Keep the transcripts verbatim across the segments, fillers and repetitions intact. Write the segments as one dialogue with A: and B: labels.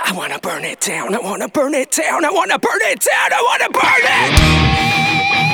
A: I wanna burn it down, I wanna burn it down, I wanna burn it down, I wanna burn it!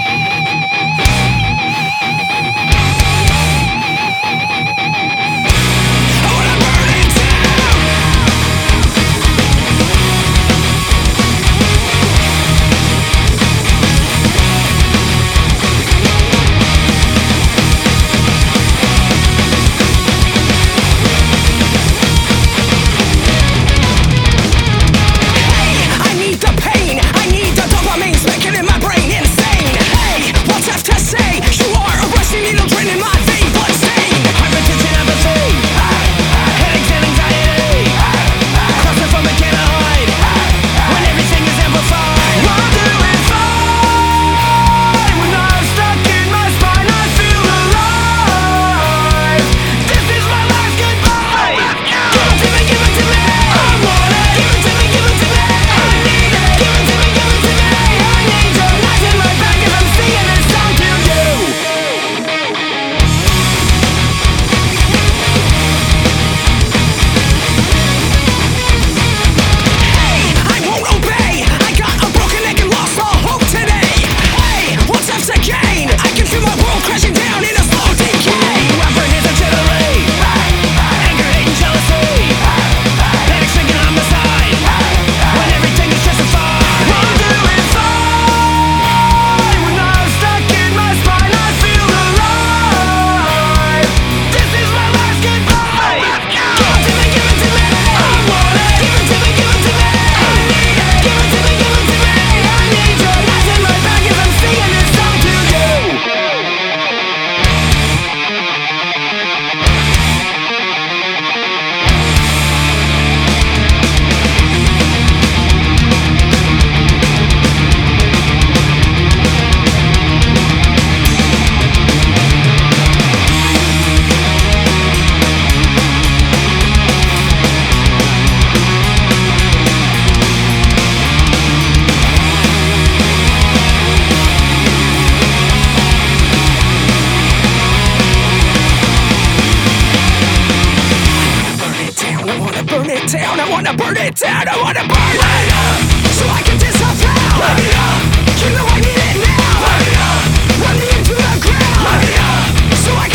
A: Down, I wanna burn it down, I wanna burn it up, so I can disavow. Burn it up, you know I need it now. Burn it up, run me into the ground. Burn it up, so I can